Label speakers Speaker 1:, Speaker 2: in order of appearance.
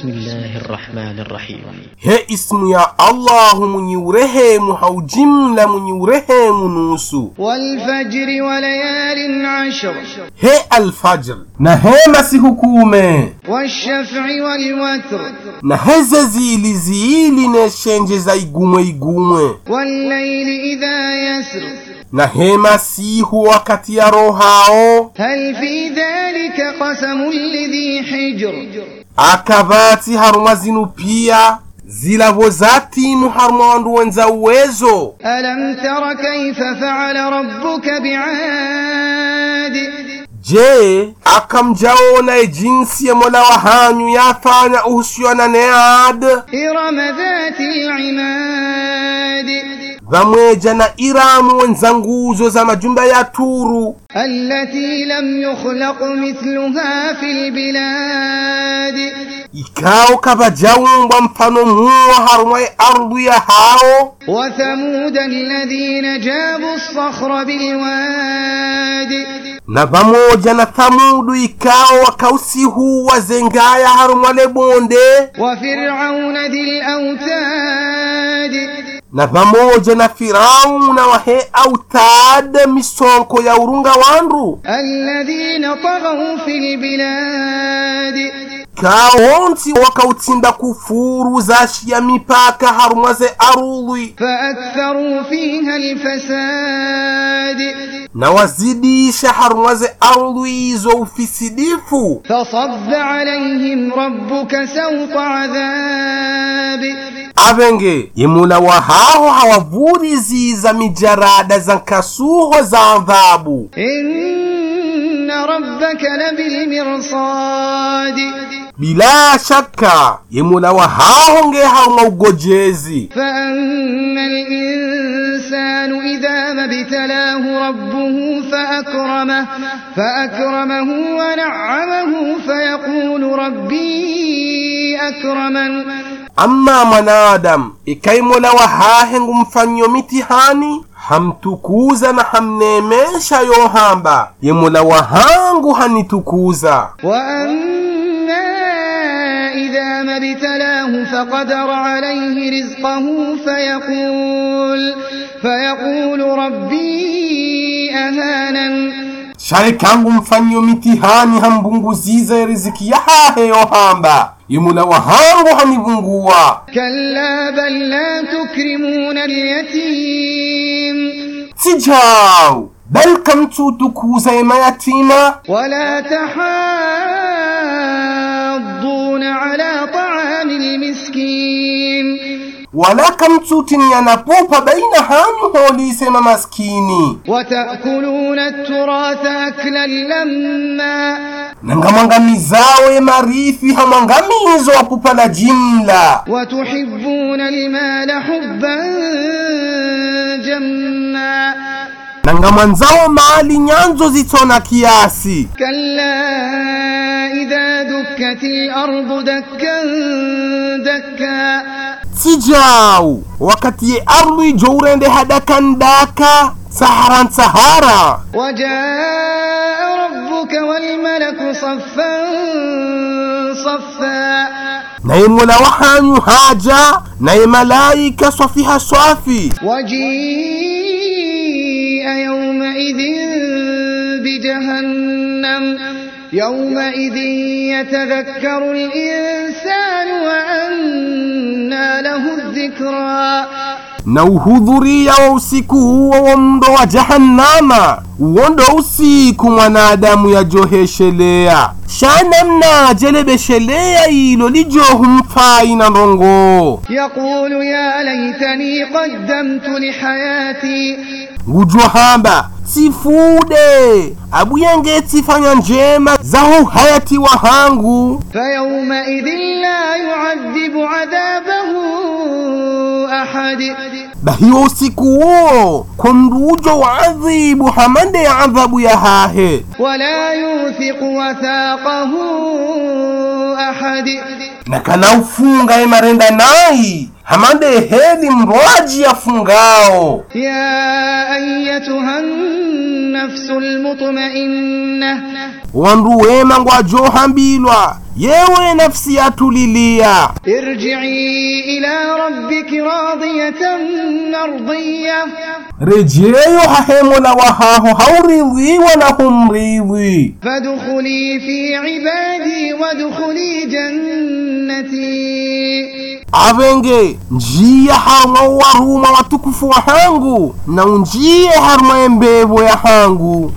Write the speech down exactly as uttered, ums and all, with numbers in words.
Speaker 1: بسم الله الرحمن الرحيم.
Speaker 2: He ismu ya Allahu mwenye urehemu haujimla mwenye urehemu nusu.
Speaker 3: والفجر وليال عشر.
Speaker 2: He alfajr na he masihukume.
Speaker 3: والشفع والوتر.
Speaker 2: Na heze zili zili neshenje za igumwe igumwe.
Speaker 3: والليل إذا يسر.
Speaker 2: Na he masihu wakati ya rohao.
Speaker 3: هل في ذلك قسم لذي حجر.
Speaker 2: Akabati haruma zinu pia zilavo zatinu haruma wandu wenza uwezo.
Speaker 3: ألم تر كيف فعل ربك بعاد.
Speaker 2: Je, akamjaona jinsi ya Mola wa hanyu yafanya uhusiana na Ad.
Speaker 3: إرم ذات العماد.
Speaker 2: Vamweja na Iramu wenza nguzo za majumba ya Turu.
Speaker 3: التي لم يخلق مثلها في البلاد.
Speaker 2: Ikao kabajaumba mfano muwa haruma ya ardhi ya hao.
Speaker 3: وثمود الذين جابوا الصخر بالواد.
Speaker 2: Na pamoja na Thamudu ikao wakausihu wazengaya haruma lebonde.
Speaker 3: وفرعون ذي الأوتاد.
Speaker 2: Na pamoja na Firauna wahe autad misonko ya urunga wandu.
Speaker 3: الذين طغوا في البلاد.
Speaker 2: Kaonti wakautinda kufuru zashi ya mipaka harumaze arudhi.
Speaker 3: فأكثروا فيها الفساد.
Speaker 2: Na wazidisha harumaze arudhi izo ufisidifu.
Speaker 3: فصب عليهم ربك سوط عذاب.
Speaker 2: Avenge yemula wa hao hawavuri ziza mijarada za nkasuho za adhabu.
Speaker 3: إن ربك لبالمرصاد.
Speaker 2: Bila shaka yemula wa hao nge haruma ugojezi.
Speaker 3: فأما الإنسان إذا ما ابتلاه ربه فأكرمه فأكرمه ونعمه فيقول ربي أكرمن.
Speaker 2: Amma manadam ikaimola wa hahengu mfanyo mitihani hamtukuza na hamnemesha yohamba yemola wa hangu hanitukuza.
Speaker 3: وأما إذا ما ابتلاه فقدر عليه رزقه فيقول فيقول ربي أهانن.
Speaker 2: Shari kangu mfanyo mitihani hambunguziza riziki ya hahe yohamba yemula wa hangu hanivungua.
Speaker 3: كلا بل لا تكرمون اليتيم.
Speaker 2: Sijau bal kamtutukuza ema yatima.
Speaker 3: ولا تحاضون على طعام المسكين.
Speaker 2: Wala kamtutini yanapopa baina hanyu holi sema maskini.
Speaker 3: وتأكلون التراث أكلا لما.
Speaker 2: Nangamangamizawe marifi hamangamizo wapupa la jimla.
Speaker 3: وتحبون المال حبا جما.
Speaker 2: Nangamanzawe mali nyanzo zitona kiasi.
Speaker 3: كلا إذا دكت الأرض دكا دكا.
Speaker 2: Sijau wakati ye arlu jourende hadakan daka saharan sahara.
Speaker 3: وجاء ربك والملك صفا صفا.
Speaker 2: Na yemola wahanyu haja na ye malaika swafiha swafi.
Speaker 3: وجيء يومئذ بجهنم. يومئذ يتذكر الإنسان وأنى له الذكرى.
Speaker 2: Na uhudhuria wa usiku huo wa mdo wa jahannama. Uondo usiku mwanadamu ya joheshelea. Shana mna jelebeshelea ilo lijohu mfai na rongo.
Speaker 3: يقول يا ليتني قدمت لحياتي.
Speaker 2: Ujohamba sifude abu yangeti fanya njema zahu hayati wa hangu.
Speaker 3: فيومئذ لا يعذب عذابه أحد.
Speaker 2: Bahiyo usiku huo kundujo wa adhibu hamande ya adhabu ya hahe.
Speaker 3: ولا يوثق وثاقه أحد.
Speaker 2: Na kana ufunga emarenda nai hamande heli mroaji ya fungao.
Speaker 3: يا أيتها النفس المطمئنة
Speaker 2: wandu wema ngwajohambilwa yewe nafsi yatulilia
Speaker 3: ارجعي إلى ربك راضية مرضية
Speaker 2: rejeyo hahemola wahaho hauridhiwa na humridhi
Speaker 3: فادخلي في عبادي وادخلي جنتي
Speaker 2: avenge njia harma waruma watukufu wa hangu na unjie harma embevo ya hangu